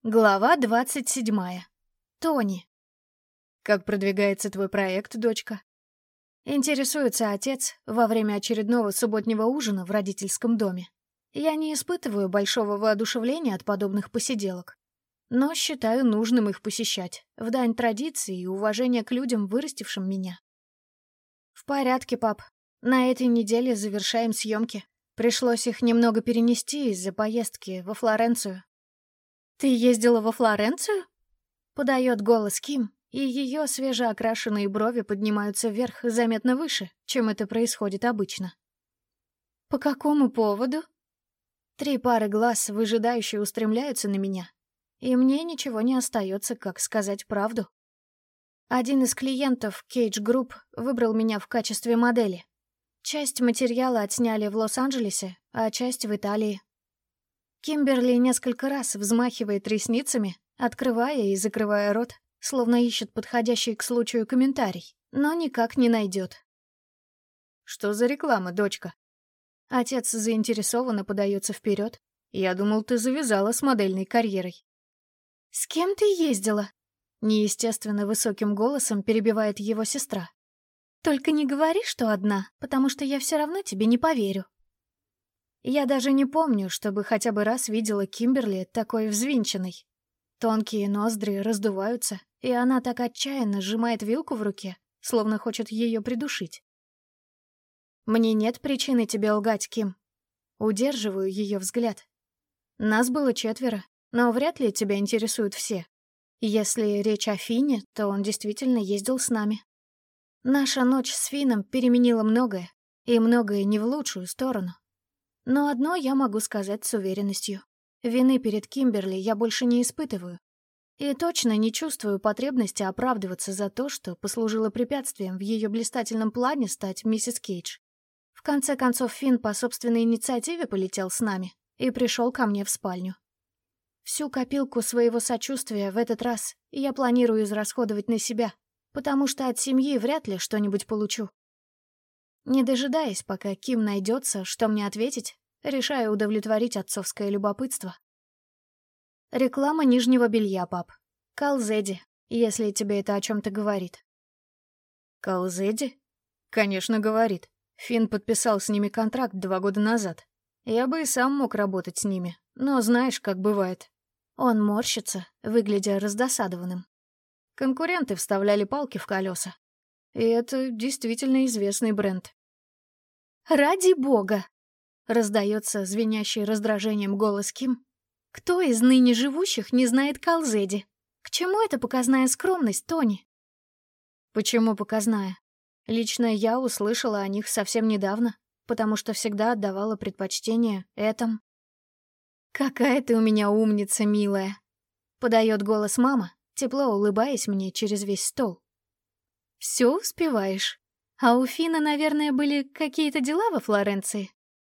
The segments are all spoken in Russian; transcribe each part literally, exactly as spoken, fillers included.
Глава двадцать седьмая. Тони. «Как продвигается твой проект, дочка?» Интересуется отец во время очередного субботнего ужина в родительском доме. Я не испытываю большого воодушевления от подобных посиделок, но считаю нужным их посещать, в дань традиции и уважения к людям, вырастившим меня. «В порядке, пап. На этой неделе завершаем съемки. Пришлось их немного перенести из-за поездки во Флоренцию». «Ты ездила во Флоренцию?» Подает голос Ким, и ее свежеокрашенные брови поднимаются вверх заметно выше, чем это происходит обычно. «По какому поводу?» Три пары глаз выжидающе устремляются на меня, и мне ничего не остается, как сказать правду. Один из клиентов Cage Group выбрал меня в качестве модели. Часть материала отсняли в Лос-Анджелесе, а часть в Италии. Кимберли несколько раз взмахивает ресницами, открывая и закрывая рот, словно ищет подходящий к случаю комментарий, но никак не найдет. «Что за реклама, дочка?» Отец заинтересованно подается вперед. «Я думал, ты завязала с модельной карьерой». «С кем ты ездила?» Неестественно высоким голосом перебивает его сестра. «Только не говори, что одна, потому что я все равно тебе не поверю». Я даже не помню, чтобы хотя бы раз видела Кимберли такой взвинченной. Тонкие ноздри раздуваются, и она так отчаянно сжимает вилку в руке, словно хочет ее придушить. «Мне нет причины тебе лгать, Ким». Удерживаю ее взгляд. Нас было четверо, но вряд ли тебя интересуют все. Если речь о Фине, то он действительно ездил с нами. Наша ночь с Фином переменила многое, и многое не в лучшую сторону. Но одно я могу сказать с уверенностью. Вины перед Кимберли я больше не испытываю. И точно не чувствую потребности оправдываться за то, что послужило препятствием в ее блистательном плане стать миссис Кейдж. В конце концов, Финн по собственной инициативе полетел с нами и пришел ко мне в спальню. Всю копилку своего сочувствия в этот раз я планирую израсходовать на себя, потому что от семьи вряд ли что-нибудь получу. Не дожидаясь, пока Ким найдется, что мне ответить, решаю удовлетворить отцовское любопытство. Реклама нижнего белья, пап. Калзеди, если тебе это о чем-то говорит. Калзеди? Конечно, говорит. Финн подписал с ними контракт два года назад. Я бы и сам мог работать с ними, но знаешь, как бывает. Он морщится, выглядя раздосадованным. Конкуренты вставляли палки в колеса. И это действительно известный бренд. «Ради бога!» — раздается звенящий раздражением голос Ким. «Кто из ныне живущих не знает Калзеди? К чему эта показная скромность, Тони?» «Почему показная? Лично я услышала о них совсем недавно, потому что всегда отдавала предпочтение этому». «Какая ты у меня умница, милая!» — подает голос мама, тепло улыбаясь мне через весь стол. «Все успеваешь? А у Фина, наверное, были какие-то дела во Флоренции?»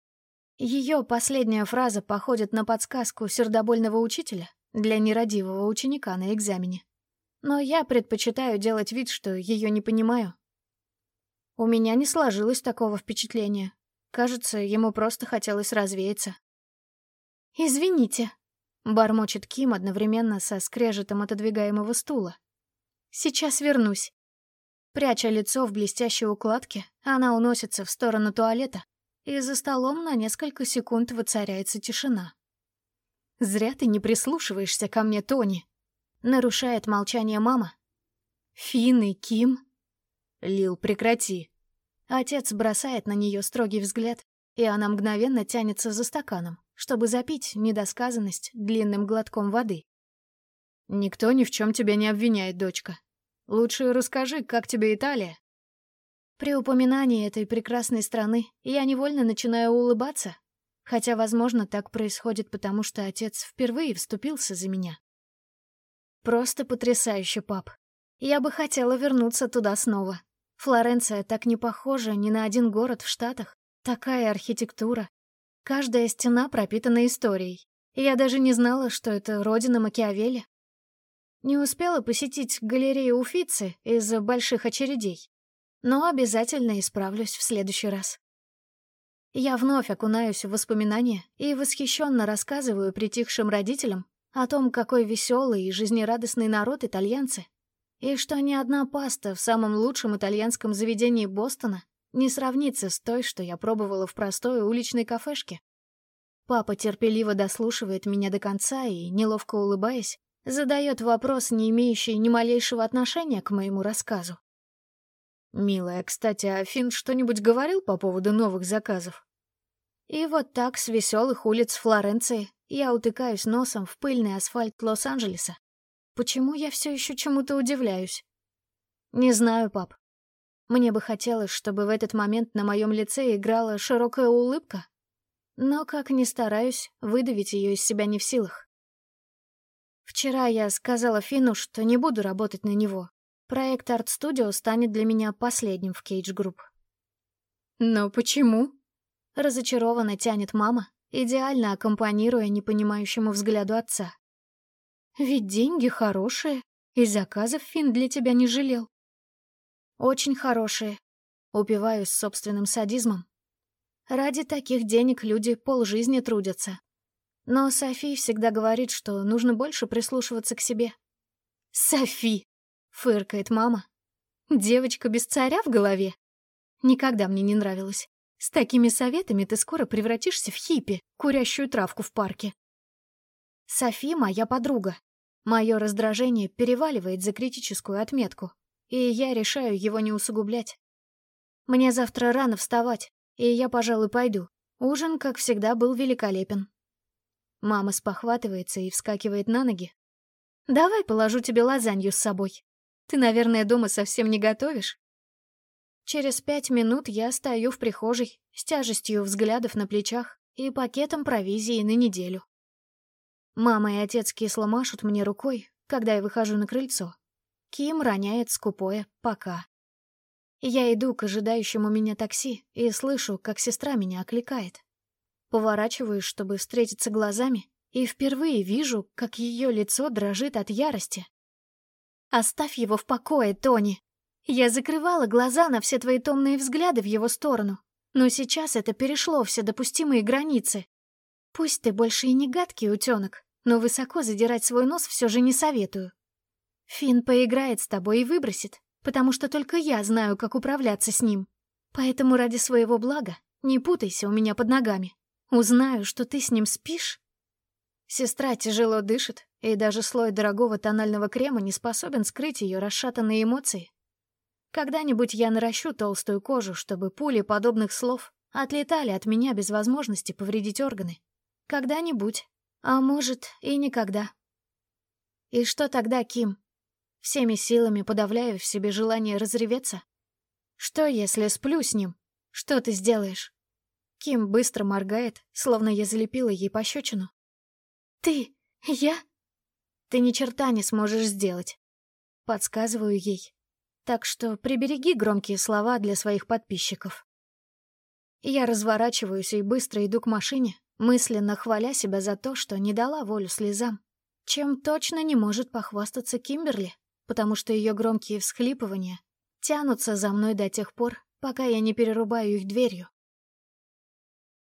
Ее последняя фраза походит на подсказку сердобольного учителя для нерадивого ученика на экзамене. Но я предпочитаю делать вид, что ее не понимаю. У меня не сложилось такого впечатления. Кажется, ему просто хотелось развеяться. «Извините», — бормочет Ким одновременно со скрежетом отодвигаемого стула. «Сейчас вернусь». Пряча лицо в блестящей укладке, она уносится в сторону туалета, и за столом на несколько секунд воцаряется тишина. «Зря ты не прислушиваешься ко мне, Тони», — нарушает молчание мама. «Финн и Ким?» «Лил, прекрати». Отец бросает на нее строгий взгляд, и она мгновенно тянется за стаканом, чтобы запить недосказанность длинным глотком воды. «Никто ни в чем тебя не обвиняет, дочка. Лучше расскажи, как тебе Италия?» При упоминании этой прекрасной страны я невольно начинаю улыбаться, хотя, возможно, так происходит потому, что отец впервые вступился за меня. Просто потрясающе, пап. Я бы хотела вернуться туда снова. Флоренция так не похожа ни на один город в Штатах. Такая архитектура. Каждая стена пропитана историей. Я даже не знала, что это родина Макиавелли. Не успела посетить галерею Уффици из-за больших очередей, но обязательно исправлюсь в следующий раз. Я вновь окунаюсь в воспоминания и восхищенно рассказываю притихшим родителям О том, какой веселый и жизнерадостный народ итальянцы. И что ни одна паста в самом лучшем итальянском заведении Бостона не сравнится с той, что я пробовала в простой уличной кафешке. Папа терпеливо дослушивает меня до конца и, неловко улыбаясь, задает вопрос, не имеющий ни малейшего отношения к моему рассказу. «Милая, кстати, а Финн что-нибудь говорил по поводу новых заказов?» И вот так с веселых улиц Флоренции я утыкаюсь носом в пыльный асфальт Лос-Анджелеса. Почему я все еще чему-то удивляюсь? Не знаю, пап. Мне бы хотелось, чтобы в этот момент на моем лице играла широкая улыбка, но, как ни стараюсь, выдавить ее из себя не в силах. Вчера я сказала Финну, что не буду работать на него. Проект Art Studio станет для меня последним в Cage Group. «Но почему?» — разочарованно тянет мама, идеально аккомпанируя непонимающему взгляду отца. «Ведь деньги хорошие, и заказов Финн для тебя не жалел». «Очень хорошие», — упиваюсь собственным садизмом. Ради таких денег люди полжизни трудятся. Но Софи всегда говорит, что нужно больше прислушиваться к себе. «Софи!» — фыркает мама. «Девочка без царя в голове? Никогда мне не нравилось. С такими советами ты скоро превратишься в хиппи, курящую травку в парке». Софи — моя подруга. Мое раздражение переваливает за критическую отметку, и я решаю его не усугублять. Мне завтра рано вставать, и я, пожалуй, пойду. Ужин, как всегда, был великолепен. Мама спохватывается и вскакивает на ноги. «Давай положу тебе лазанью с собой. Ты, наверное, дома совсем не готовишь?» Через пять минут я стою в прихожей с тяжестью взглядов на плечах и пакетом провизии на неделю. Мама и отец кисло машут мне рукой, когда я выхожу на крыльцо. Ким роняет скупое «пока». Я иду к ожидающему меня такси и слышу, как сестра меня окликает. Поворачиваюсь, чтобы встретиться глазами, и впервые вижу, как ее лицо дрожит от ярости. «Оставь его в покое, Тони. Я закрывала глаза на все твои томные взгляды в его сторону, но сейчас это перешло все допустимые границы. Пусть ты больше и не гадкий утенок, но высоко задирать свой нос все же не советую. Финн поиграет с тобой и выбросит, потому что только я знаю, как управляться с ним. Поэтому ради своего блага не путайся у меня под ногами. Узнаю, что ты с ним спишь». Сестра тяжело дышит, и даже слой дорогого тонального крема не способен скрыть ее расшатанные эмоции. Когда-нибудь я наращу толстую кожу, чтобы пули подобных слов отлетали от меня без возможности повредить органы. Когда-нибудь, а может и никогда. И что тогда, Ким? Всеми силами подавляю в себе желание разреветься. Что, если сплю с ним? Что ты сделаешь? Ким быстро моргает, словно я залепила ей пощечину. «Ты? Я?» «Ты ни черта не сможешь сделать», — подсказываю ей. Так что прибереги громкие слова для своих подписчиков. Я разворачиваюсь и быстро иду к машине, мысленно хваля себя за то, что не дала волю слезам, чем точно не может похвастаться Кимберли, потому что ее громкие всхлипывания тянутся за мной до тех пор, пока я не перерубаю их дверью.